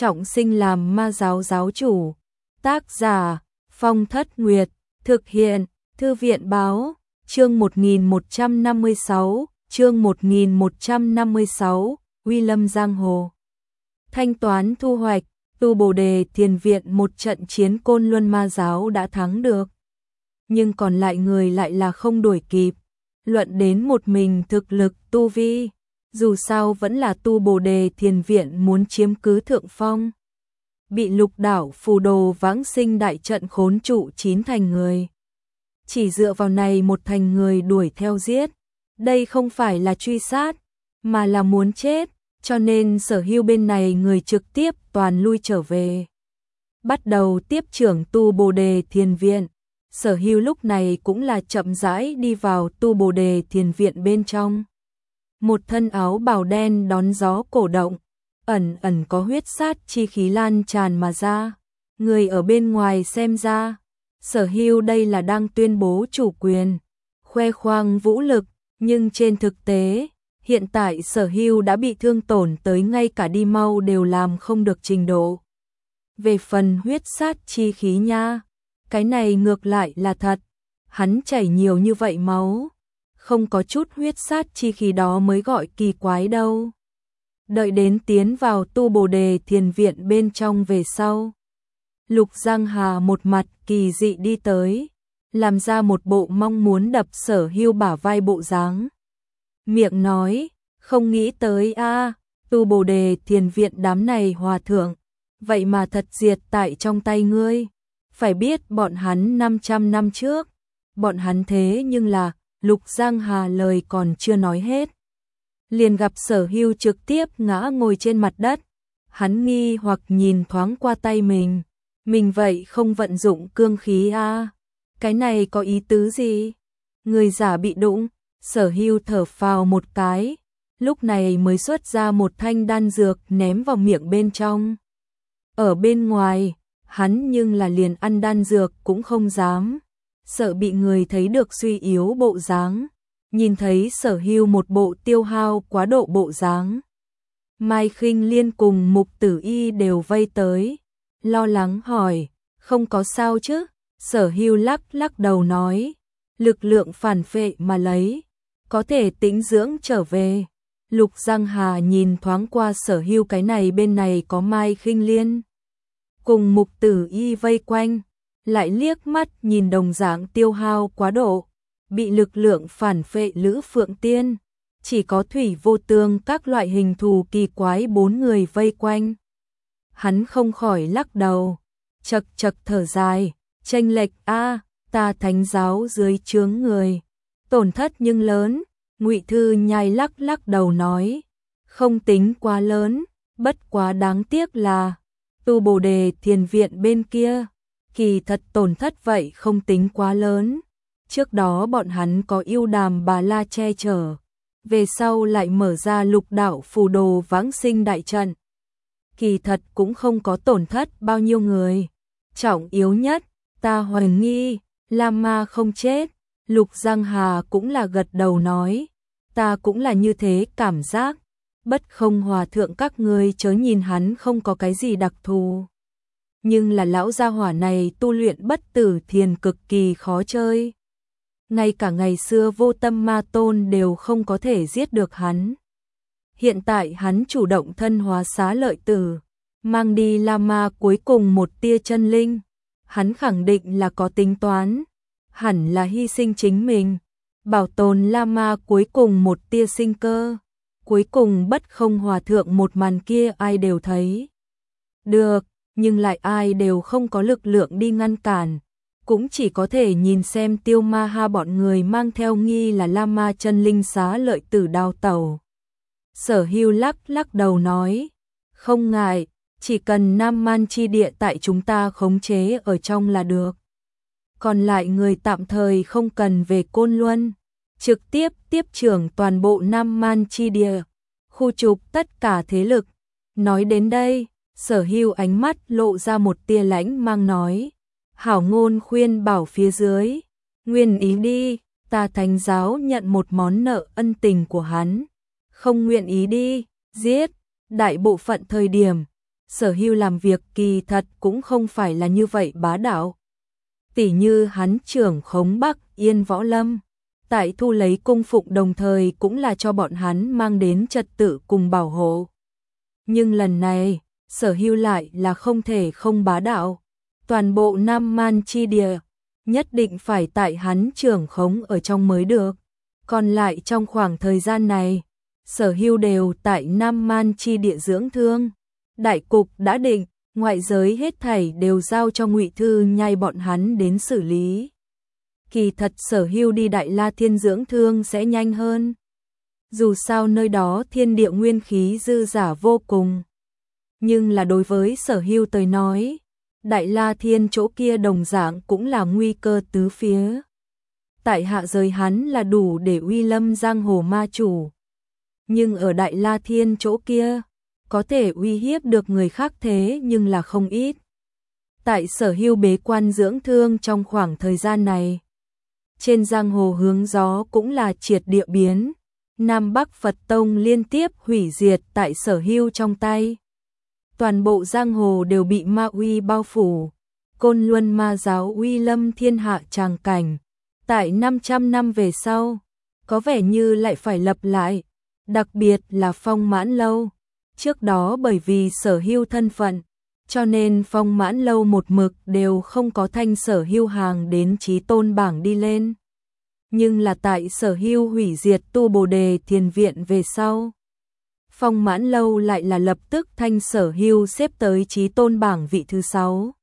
trọng sinh làm ma giáo giáo chủ. Tác giả Phong Thất Nguyệt, thực hiện Thư viện Báo. Chương 1156, chương 1156, Uy Lâm Giang Hồ. Thanh toán thu hoạch, Tu Bồ Đề Thiền Viện một trận chiến Côn Luân ma giáo đã thắng được. Nhưng còn lại người lại là không đuổi kịp. Luận đến một mình thực lực tu vi, dù sao vẫn là Tu Bồ Đề Thiền Viện muốn chiếm cứ thượng phong. Bị Lục Đảo Phù Đồ Vãng Sinh đại trận khốn trụ 9 thành người. Chỉ dựa vào này một thành người đuổi theo giết. Đây không phải là truy sát, mà là muốn chết, cho nên Sở Hưu bên này người trực tiếp toàn lui trở về. Bắt đầu tiếp trưởng Tu Bồ Đề Thiền Viện. Sở Hưu lúc này cũng là chậm rãi đi vào Tu Bồ Đề Thiền Viện bên trong. Một thân áo bào đen đón gió cổ động, ẩn ẩn có huyết sát chi khí lan tràn mà ra. Người ở bên ngoài xem ra, Sở Hưu đây là đang tuyên bố chủ quyền, khoe khoang vũ lực, nhưng trên thực tế, hiện tại Sở Hưu đã bị thương tổn tới ngay cả đi mau đều làm không được trình độ. Về phần huyết sát chi khí nha, cái này ngược lại là thật, hắn chảy nhiều như vậy máu, không có chút huyết sát chi khí đó mới gọi kỳ quái đâu. Đợi đến tiến vào Tu Bồ Đề Thiền Viện bên trong về sau, Lục Giang Hà một mặt kỳ dị đi tới, làm ra một bộ mong muốn đập Sở Hưu bả vai bộ dáng. Miệng nói, không nghĩ tới a, Tu Bồ Đề Thiền Viện đám này hòa thượng, vậy mà thật diệt tại trong tay ngươi. Phải biết bọn hắn 500 năm trước, bọn hắn thế nhưng là, Lục Giang Hà lời còn chưa nói hết. Liền gặp Sở Hưu trực tiếp ngã ngồi trên mặt đất, hắn nghi hoặc nhìn thoáng qua tay mình vậy không vận dụng cương khí a, cái này có ý tứ gì? Người giả bị đụng, Sở Hưu thở phào một cái, lúc này mới xuất ra một thanh đan dược ném vào miệng bên trong. Ở bên ngoài, hắn nhưng là liền ăn đan dược cũng không dám, sợ bị người thấy được suy yếu bộ dáng. Nhìn thấy Sở Hưu một bộ tiêu hao quá độ bộ dáng, Mai Khinh Liên cùng Mục Tử Y đều vây tới, lo lắng hỏi, không có sao chứ? Sở Hưu lắc đầu nói, lực lượng phản phệ mà lấy, có thể tĩnh dưỡng trở về. Lục Giang Hà nhìn thoáng qua Sở Hưu, cái này bên này có Mai Khinh Liên cùng Mục Tử Y vây quanh, lại liếc mắt nhìn đồng dạng tiêu hao quá độ, bị lực lượng phản phệ Lữ Phượng Tiên, chỉ có Thủy Vô Tương các loại hình thù kỳ quái 4 người vây quanh. Hắn không khỏi lắc đầu, chật thở dài, chênh lệch a, ta thánh giáo dưới trướng người, tổn thất nhưng lớn. Ngụy Thư Nhai lắc đầu nói, không tính quá lớn, bất quá đáng tiếc là Tu Bồ Đề Thiền Viện bên kia, kỳ thật tổn thất vậy không tính quá lớn. Trước đó bọn hắn có Yêu Đàm Bà La che chở, về sau lại mở ra Lục Đảo Phù Đồ Vãng Sinh đại trận. Kỳ thật cũng không có tổn thất bao nhiêu người. Trọng yếu nhất, ta hoài nghi, Lam Ma không chết. Lục Giang Hà cũng là gật đầu nói, ta cũng là như thế cảm giác. Bất Không Hòa thượng các ngươi chớ nhìn hắn không có cái gì đặc thù, nhưng là lão gia hỏa này tu luyện bất tử thiền cực kỳ khó chơi. Ngay cả ngày xưa Vô Tâm Ma Tôn đều không có thể giết được hắn. Hiện tại hắn chủ động thân hóa Xá Lợi Tử, mang đi Lama cuối cùng một tia chân linh. Hắn khẳng định là có tính toán, hẳn là hy sinh chính mình, bảo tồn Lama cuối cùng một tia sinh cơ. Cuối cùng Bất Không Hòa thượng một màn kia ai đều thấy được, nhưng lại ai đều không có lực lượng đi ngăn cản. Cũng chỉ có thể nhìn xem Tiêu Ma Ha bọn người mang theo nghi là Lama chân linh Xá Lợi Tử đào tẩu. Sở Hưu lắc đầu nói, không ngại, chỉ cần Nam Man chi địa tại chúng ta khống chế ở trong là được. Còn lại người tạm thời không cần về Côn Luân, trực tiếp tiếp trưởng toàn bộ Nam Man chi địa, khu trục tất cả thế lực. Nói đến đây, Sở Hưu ánh mắt lộ ra một tia lãnh mang nói, hảo ngôn khuyên bảo phía dưới, nguyện ý đi, ta thánh giáo nhận một món nợ ân tình của hắn, không nguyện ý đi, giết. Đại bộ phận thời điểm, Sở Hưu làm việc kỳ thật cũng không phải là như vậy bá đạo. Tỉ như hắn trưởng khống Bắc Yên Võ Lâm, tại thu lấy cung phụng đồng thời cũng là cho bọn hắn mang đến trật tự cùng bảo hộ. Nhưng lần này, Sở Hưu lại là không thể không bá đạo. Toàn bộ Nam Man chi địa, nhất định phải tại hắn trưởng khống ở trong mới được. Còn lại trong khoảng thời gian này, Sở Hưu đều tại Nam Man chi địa dưỡng thương. Đại cục đã định, ngoại giới hết thảy đều giao cho Ngụy Thư Nhai bọn hắn đến xử lý. Kỳ thật Sở Hưu đi Đại La Thiên dưỡng thương sẽ nhanh hơn. Dù sao nơi đó thiên địa nguyên khí dư giả vô cùng. Nhưng là đối với Sở Hưu tới nói, Đại La Thiên chỗ kia đồng dạng cũng là nguy cơ tứ phía. Tại hạ giới hắn là đủ để uy lâm giang hồ ma chủ. Nhưng ở Đại La Thiên chỗ kia, có thể uy hiếp được người khác thế nhưng là không ít. Tại Sở Hưu bế quan dưỡng thương trong khoảng thời gian này, trên giang hồ hướng gió cũng là triệt địa biến. Nam Bắc Phật Tông liên tiếp hủy diệt tại Sở Hưu trong tay. Toàn bộ giang hồ đều bị ma uy bao phủ. Côn Luân ma giáo uy lâm thiên hạ tràng cảnh. Tại 500 năm về sau, có vẻ như lại phải lập lại. Đặc biệt là Phong Mãn Lâu. Trước đó bởi vì Sở Hưu thân phận, cho nên Phong Mãn Lâu một mực đều không có thanh Sở Hưu hàng đến chí tôn bảng đi lên. Nhưng là tại Sở Hưu hủy diệt Tu Bồ Đề Thiền Viện về sau, Phong Mãn Lâu lại là lập tức thanh Sở Hưu xếp tới chí tôn bảng vị thứ 6.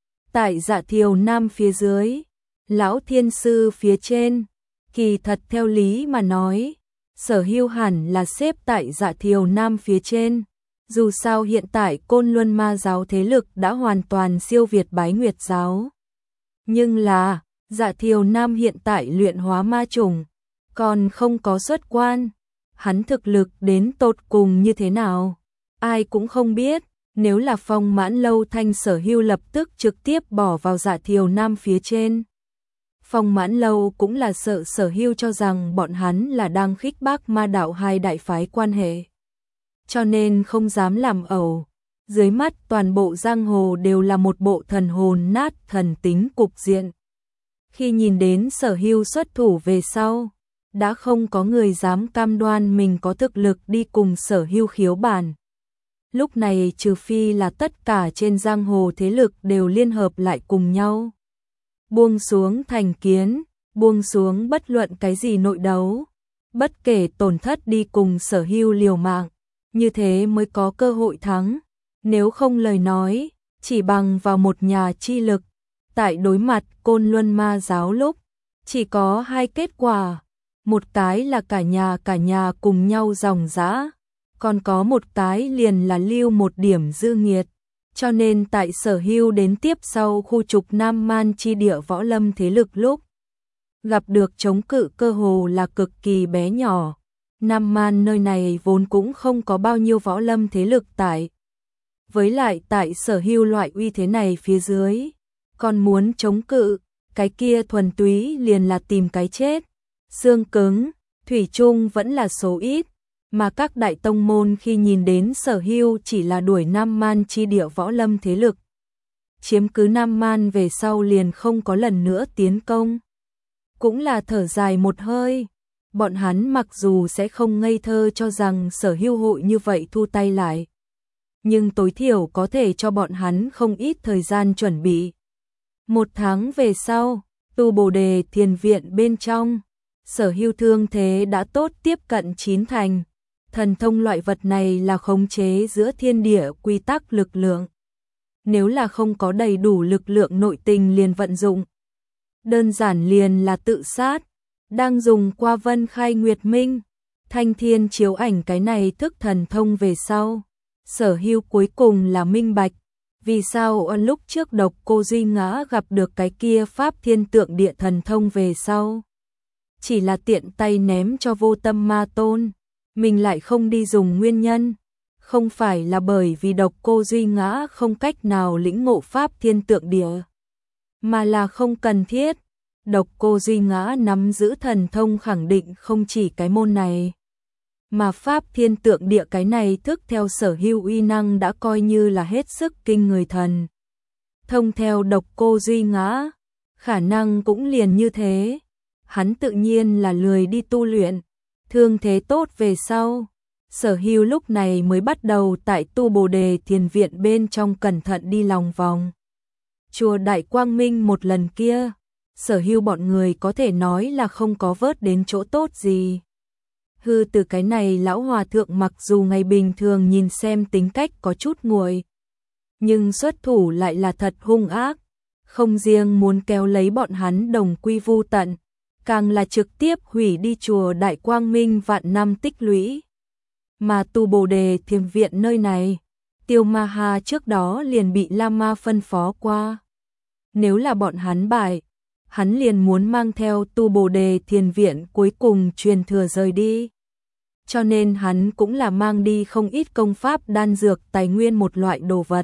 Tại Dạ Thiều Nam phía dưới, Lão Thiên Sư phía trên, kỳ thật theo lý mà nói, Sở Hưu hẳn là xếp tại Dạ Thiều Nam phía trên. Dù sao hiện tại Côn Luân ma giáo thế lực đã hoàn toàn siêu việt Bái Nguyệt giáo. Nhưng là, Dạ Thiều Nam hiện tại luyện hóa ma trùng, còn không có xuất quan. Hắn thực lực đến tột cùng như thế nào? Ai cũng không biết, nếu là Phong Mãn Lâu thanh Sở Hưu lập tức trực tiếp bỏ vào Dạ Thiều Nam phía trên. Phong Mãn Lâu cũng là sợ Sở Hưu cho rằng bọn hắn là đang khích bác ma đạo hai đại phái quan hệ. Cho nên không dám làm ẩu. Dưới mắt toàn bộ giang hồ đều là một bộ thần hồn nát thần tính cục diện. Khi nhìn đến Sở Hưu xuất thủ về sau, đã không có người dám cam đoan mình có thực lực đi cùng Sở Hưu khiếu bàn. Lúc này trừ phi là tất cả trên giang hồ thế lực đều liên hợp lại cùng nhau. Buông xuống thành kiến, buông xuống bất luận cái gì nội đấu, bất kể tổn thất đi cùng Sở Hưu liều mạng, như thế mới có cơ hội thắng. Nếu không lời nói, chỉ bằng vào một nhà chi lực, tại đối mặt Côn Luân ma giáo lúc, chỉ có hai kết quả. Một cái là cả nhà cùng nhau ròng rã, còn có một cái liền là lưu một điểm dư nghiệt. Cho nên tại Sở Hưu đến tiếp sau khu trục Nam Man chi địa võ lâm thế lực lúc, gặp được chống cự cơ hồ là cực kỳ bé nhỏ. Nam Man nơi này vốn cũng không có bao nhiêu võ lâm thế lực tại. Với lại tại Sở Hưu loại uy thế này phía dưới, còn muốn chống cự, cái kia thuần túy liền là tìm cái chết. Xương cứng, thủy chung vẫn là số ít, mà các đại tông môn khi nhìn đến Sở Hưu chỉ là đuổi Nam Man chi địa võ lâm thế lực, chiếm cứ Nam Man về sau liền không có lần nữa tiến công. Cũng là thở dài một hơi, bọn hắn mặc dù sẽ không ngây thơ cho rằng Sở Hưu hội như vậy thu tay lại, nhưng tối thiểu có thể cho bọn hắn không ít thời gian chuẩn bị. 1 tháng về sau, Tu Bồ Đề Thiền Viện bên trong, Sở Hưu thương thế đã tốt tiếp cận 9 thành. Thần thông loại vật này là khống chế giữa thiên địa quy tắc lực lượng. Nếu là không có đầy đủ lực lượng nội tình liền vận dụng, đơn giản liền là tự sát. Đang dùng qua Vân Khai Nguyệt Minh, Thanh Thiên chiếu ảnh cái này thức thần thông về sau, Sở Hưu cuối cùng là minh bạch, vì sao lúc trước Độc Cô Duy Ngã gặp được cái kia Pháp Thiên Tượng Địa thần thông về sau, chỉ là tiện tay ném cho Vô Tâm Ma Tôn, mình lại không đi dùng. Nguyên nhân không phải là bởi vì Độc Cô Duy Ngã không cách nào lĩnh ngộ Pháp Thiên Tượng Địa, mà là không cần thiết. Độc Cô Duy Ngã nắm giữ thần thông khẳng định không chỉ cái môn này. Mà pháp thiên tượng địa cái này thức theo Sở Hưu uy năng đã coi như là hết sức kinh người thần. Thông theo độc cô Duy Ngã, khả năng cũng liền như thế. Hắn tự nhiên là lười đi tu luyện, thương thế tốt về sau. Sở Hưu lúc này mới bắt đầu tại Tu Bồ Đề Thiền Viện bên trong cẩn thận đi lòng vòng. Chùa Đại Quang Minh một lần kia, Sở Hưu bọn người có thể nói là không có vớt đến chỗ tốt gì. Hư từ cái này lão hòa thượng mặc dù ngày bình thường nhìn xem tính cách có chút nguội, nhưng xuất thủ lại là thật hung ác, không riêng muốn kéo lấy bọn hắn đồng quy vu tận, càng là trực tiếp hủy đi chùa Đại Quang Minh vạn năm tích lũy. Mà Tu Bồ Đề Thiền Viện nơi này, Tiêu Ma Hà trước đó liền bị La Ma phân phó qua. Nếu là bọn hắn bại, hắn liền muốn mang theo Tu Bồ Đề Thiền Viện cuối cùng truyền thừa rời đi. Cho nên hắn cũng là mang đi không ít công pháp đan dược tài nguyên một loại đồ vật.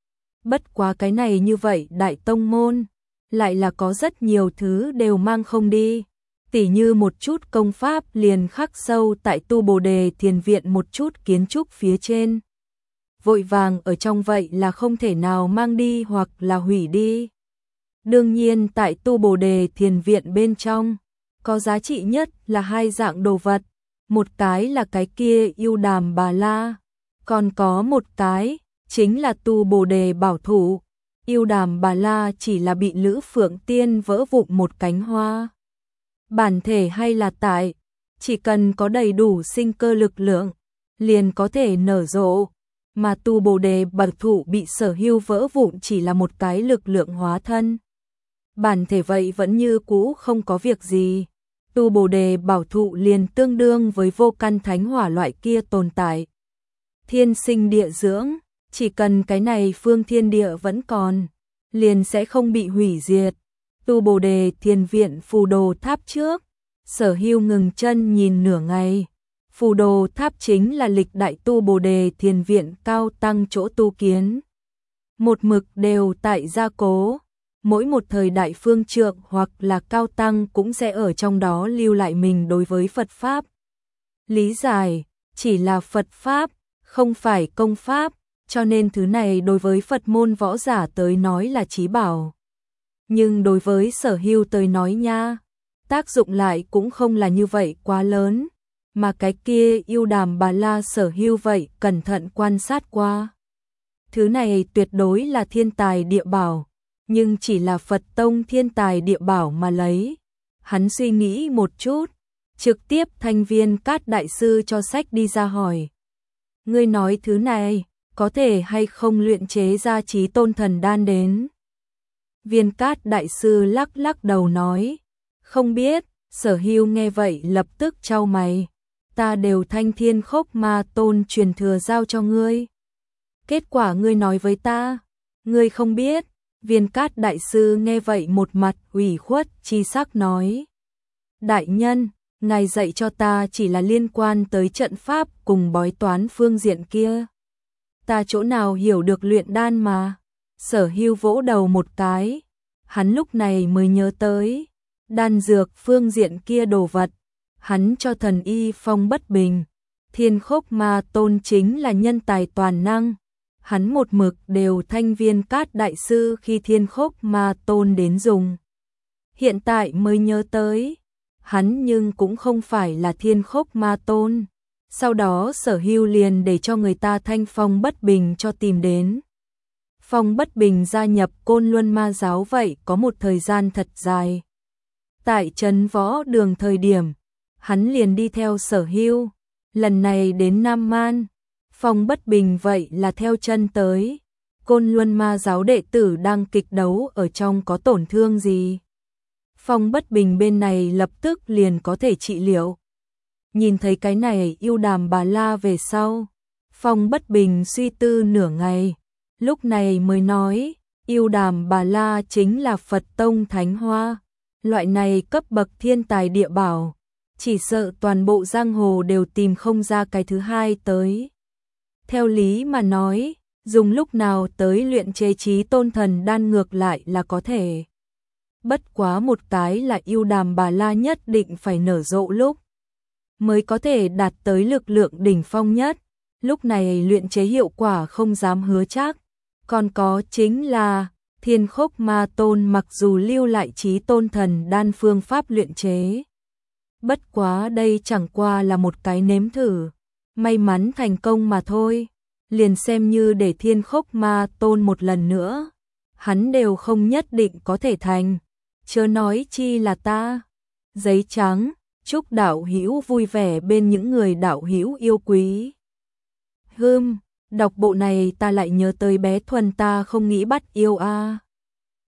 Bất quá cái này như vậy đại tông môn, lại là có rất nhiều thứ đều mang không đi. Tỉ như một chút công pháp liền khắc sâu tại Tu Bồ Đề Thiền Viện một chút kiến trúc phía trên. Vội vàng ở trong vậy là không thể nào mang đi hoặc là hủy đi. Đương nhiên tại Tu Bồ Đề Thiền Viện bên trong, có giá trị nhất là hai dạng đồ vật. Một cái là cái kia Yêu Đàm Bà La, còn có một cái chính là Tu Bồ Đề Bảo Thủ. Yêu Đàm Bà La chỉ là bị Lữ Phượng Tiên vỡ vụn một cánh hoa. Bản thể hay là tại, chỉ cần có đầy đủ sinh cơ lực lượng, liền có thể nở rộ. Mà Tu Bồ Đề Bảo Thủ bị Sở Hưu vỡ vụn chỉ là một cái lực lượng hóa thân. Bản thể vậy vẫn như cũ không có việc gì. Tu Bồ Đề Bảo Thụ liền tương đương với vô căn thánh hỏa loại kia tồn tại. Thiên sinh địa dưỡng, chỉ cần cái này phương thiên địa vẫn còn, liền sẽ không bị hủy diệt. Tu Bồ Đề Thiền Viện phù đồ tháp trước, Sở Hưu ngừng chân nhìn nửa ngày. Phù đồ tháp chính là lịch đại Tu Bồ Đề Thiền Viện cao tăng chỗ tu kiến. Một mực đều tại gia cố. Mỗi một thời đại phương trượng hoặc là cao tăng cũng sẽ ở trong đó lưu lại mình đối với Phật Pháp. Lý giải, chỉ là Phật Pháp, không phải công pháp, cho nên thứ này đối với Phật môn võ giả tới nói là chí bảo. Nhưng đối với Sở Hưu tới nói nha, tác dụng lại cũng không là như vậy quá lớn, mà cái kia Yêu Đàm Bà La Sở Hưu vậy cẩn thận quan sát qua. Thứ này tuyệt đối là thiên tài địa bảo. Nhưng chỉ là Phật tông thiên tài địa bảo mà lấy. Hắn suy nghĩ một chút, trực tiếp Thanh Viên Cát đại sư cho sách đi ra hỏi. Ngươi nói thứ này, có thể hay không luyện chế ra Chí Tôn Thần Đan đến? Viên Cát đại sư lắc lắc đầu nói, không biết. Sở Hưu nghe vậy lập tức chau mày. Ta đều Thanh Thiên Khốc Ma Tôn truyền thừa giao cho ngươi. Kết quả ngươi nói với ta, ngươi không biết. Viên Cát đại sư nghe vậy một mặt ủy khuất chi sắc nói. Đại nhân, ngài dạy cho ta chỉ là liên quan tới trận pháp cùng bói toán phương diện kia. Ta chỗ nào hiểu được luyện đan mà. Sở Hưu vỗ đầu một cái. Hắn lúc này mới nhớ tới. Đan dược phương diện kia đồ vật. Hắn cho thần y Phong Bất Bình. Thiên Khốc Ma Tôn chính là nhân tài toàn năng. Hắn một mực đều Thanh Viên Cát đại sư khi Thiên Khốc Ma Tôn đến dùng. Hiện tại mới nhớ tới, hắn nhưng cũng không phải là Thiên Khốc Ma Tôn. Sau đó Sở Hưu liền để cho người ta thanh Phong Bất Bình cho tìm đến. Phong Bất Bình gia nhập Côn Luân Ma giáo vậy có một thời gian thật dài. Tại trấn Võ Đường thời điểm, hắn liền đi theo Sở Hưu, lần này đến Nam Man. Phong Bất Bình vậy là theo chân tới. Côn Luân Ma giáo đệ tử đang kịch đấu ở trong có tổn thương gì? Phong Bất Bình bên này lập tức liền có thể trị liệu. Nhìn thấy cái này Yêu Đàm Bà La về sau, Phong Bất Bình suy tư nửa ngày, lúc này mới nói, Yêu Đàm Bà La chính là Phật tông thánh hoa, loại này cấp bậc thiên tài địa bảo, chỉ sợ toàn bộ giang hồ đều tìm không ra cái thứ hai tới. Theo lý mà nói, dùng lúc nào tới luyện chế Chí Tôn Thần Đan ngược lại là có thể. Bất quá một cái là Yêu Đàm Bà La nhất định phải nở rộ lúc. mới có thể đạt tới lực lượng đỉnh phong nhất. Lúc này luyện chế hiệu quả không dám hứa chắc. Còn có chính là Thiên Khốc Ma Tôn mặc dù lưu lại Chí Tôn Thần Đan phương pháp luyện chế. Bất quá đây chẳng qua là một cái nếm thử. May mắn thành công mà thôi. Liền xem như để Thiên Khốc Ma Tôn một lần nữa. Hắn đều không nhất định có thể thành. Chớ nói chi là ta. Giấy trắng, chúc đạo hữu vui vẻ bên những người đạo hữu yêu quý. Đọc bộ này ta lại nhớ tới bé Thuần ta không nghĩ bắt yêu a.